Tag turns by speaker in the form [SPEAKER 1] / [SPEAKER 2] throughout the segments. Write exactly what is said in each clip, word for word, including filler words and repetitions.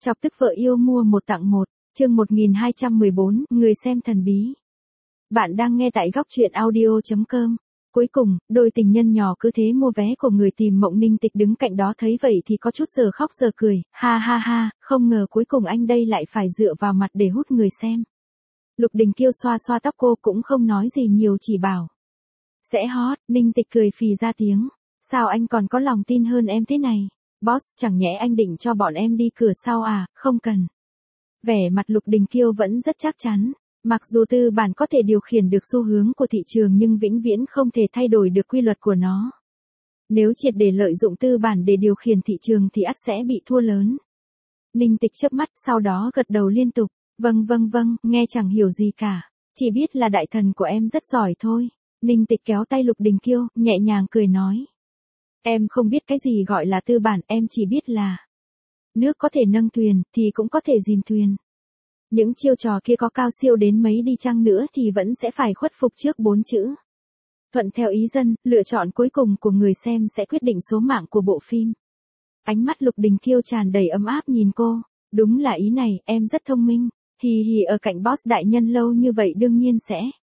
[SPEAKER 1] Chọc tức vợ yêu mua một tặng một, chương một nghìn hai trăm mười bốn, người xem thần bí. Bạn đang nghe tại góc truyện audio chấm com. Cuối cùng, đôi tình nhân nhỏ cứ thế mua vé của người tìm mộng. Ninh Tịch đứng cạnh đó thấy vậy thì có chút giờ khóc giờ cười, ha ha ha, không ngờ cuối cùng anh đây lại phải dựa vào mặt để hút người xem. Lục Đình Kiêu xoa xoa tóc cô cũng không nói gì nhiều, chỉ bảo sẽ hot. Ninh Tịch cười phì ra tiếng, sao anh còn có lòng tin hơn em thế này? Boss, chẳng nhẽ anh định cho bọn em đi cửa sau à? Không cần. Vẻ mặt Lục Đình Kiêu vẫn rất chắc chắn. Mặc dù tư bản có thể điều khiển được xu hướng của thị trường nhưng vĩnh viễn không thể thay đổi được quy luật của nó. Nếu triệt để lợi dụng tư bản để điều khiển thị trường thì ắt sẽ bị thua lớn. Ninh Tịch chớp mắt, sau đó gật đầu liên tục. Vâng vâng vâng, nghe chẳng hiểu gì cả. Chỉ biết là đại thần của em rất giỏi thôi. Ninh Tịch kéo tay Lục Đình Kiêu, nhẹ nhàng cười nói. Em không biết cái gì gọi là tư bản, em chỉ biết là nước có thể nâng thuyền, thì cũng có thể chìm thuyền. Những chiêu trò kia có cao siêu đến mấy đi chăng nữa thì vẫn sẽ phải khuất phục trước bốn chữ. Thuận theo ý dân, lựa chọn cuối cùng của người xem sẽ quyết định số mạng của bộ phim. Ánh mắt Lục Đình Kiêu tràn đầy ấm áp nhìn cô. Đúng là ý này, em rất thông minh. Hì hì, ở cạnh boss đại nhân lâu như vậy đương nhiên sẽ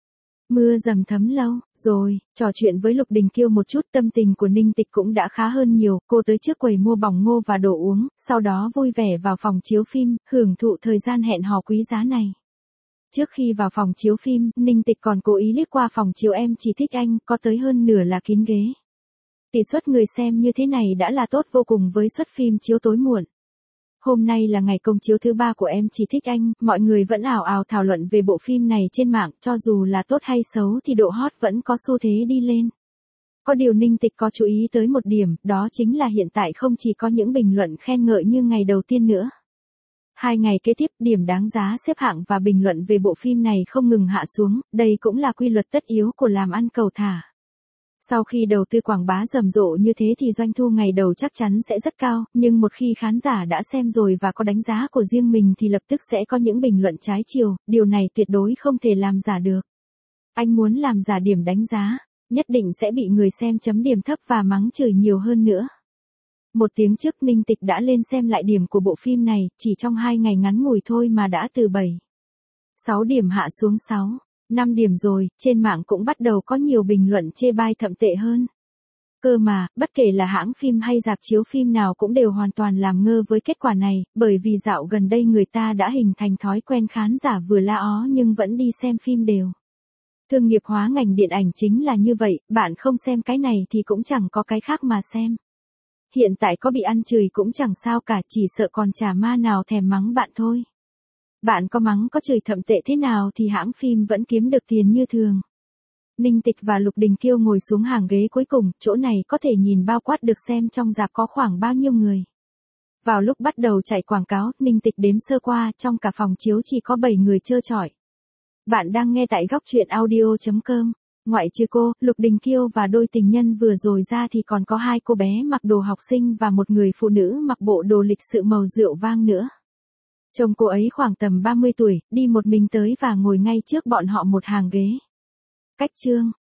[SPEAKER 1] mưa dầm thấm lâu. Rồi, trò chuyện với Lục Đình Kiêu một chút, tâm tình của Ninh Tịch cũng đã khá hơn nhiều. Cô tới trước quầy mua bỏng ngô và đồ uống, sau đó vui vẻ vào phòng chiếu phim, hưởng thụ thời gian hẹn hò quý giá này. Trước khi vào phòng chiếu phim, Ninh Tịch còn cố ý liếc qua phòng chiếu Em Chỉ Thích Anh, có tới hơn nửa là kín ghế. Tỷ suất người xem như thế này đã là tốt vô cùng với suất phim chiếu tối muộn. Hôm nay là ngày công chiếu thứ ba của Em Chỉ Thích Anh, mọi người vẫn ào ào thảo luận về bộ phim này trên mạng, cho dù là tốt hay xấu thì độ hot vẫn có xu thế đi lên. Có điều Ninh Tịch có chú ý tới một điểm, đó chính là hiện tại không chỉ có những bình luận khen ngợi như ngày đầu tiên nữa. Hai ngày kế tiếp, điểm đáng giá xếp hạng và bình luận về bộ phim này không ngừng hạ xuống, đây cũng là quy luật tất yếu của làm ăn cầu thả. Sau khi đầu tư quảng bá rầm rộ như thế thì doanh thu ngày đầu chắc chắn sẽ rất cao, nhưng một khi khán giả đã xem rồi và có đánh giá của riêng mình thì lập tức sẽ có những bình luận trái chiều, điều này tuyệt đối không thể làm giả được. Anh muốn làm giả điểm đánh giá, nhất định sẽ bị người xem chấm điểm thấp và mắng chửi nhiều hơn nữa. Một tiếng trước Ninh Tịch đã lên xem lại điểm của bộ phim này, chỉ trong hai ngày ngắn ngủi thôi mà đã từ bảy, sáu điểm hạ xuống sáu, năm điểm rồi. Trên mạng cũng bắt đầu có nhiều bình luận chê bai thậm tệ hơn. Cơ mà, bất kể là hãng phim hay rạp chiếu phim nào cũng đều hoàn toàn làm ngơ với kết quả này, bởi vì dạo gần đây người ta đã hình thành thói quen khán giả vừa la ó nhưng vẫn đi xem phim đều. Thương nghiệp hóa ngành điện ảnh chính là như vậy, bạn không xem cái này thì cũng chẳng có cái khác mà xem. Hiện tại có bị ăn chửi cũng chẳng sao cả, chỉ sợ còn chả ma nào thèm mắng bạn thôi. Bạn có mắng có chửi thậm tệ thế nào thì hãng phim vẫn kiếm được tiền như thường. Ninh Tịch và Lục Đình Kiêu ngồi xuống hàng ghế cuối cùng, chỗ này có thể nhìn bao quát được xem trong rạp có khoảng bao nhiêu người. Vào lúc bắt đầu chạy quảng cáo, Ninh Tịch đếm sơ qua, trong cả phòng chiếu chỉ có bảy người trơ trọi. Bạn đang nghe tại góc truyện audio chấm com. Ngoại trừ cô, Lục Đình Kiêu và đôi tình nhân vừa rồi ra thì còn có hai cô bé mặc đồ học sinh và một người phụ nữ mặc bộ đồ lịch sự màu rượu vang nữa. Trông cô ấy khoảng tầm ba mươi tuổi, đi một mình tới và ngồi ngay trước bọn họ một hàng ghế. Cách chương,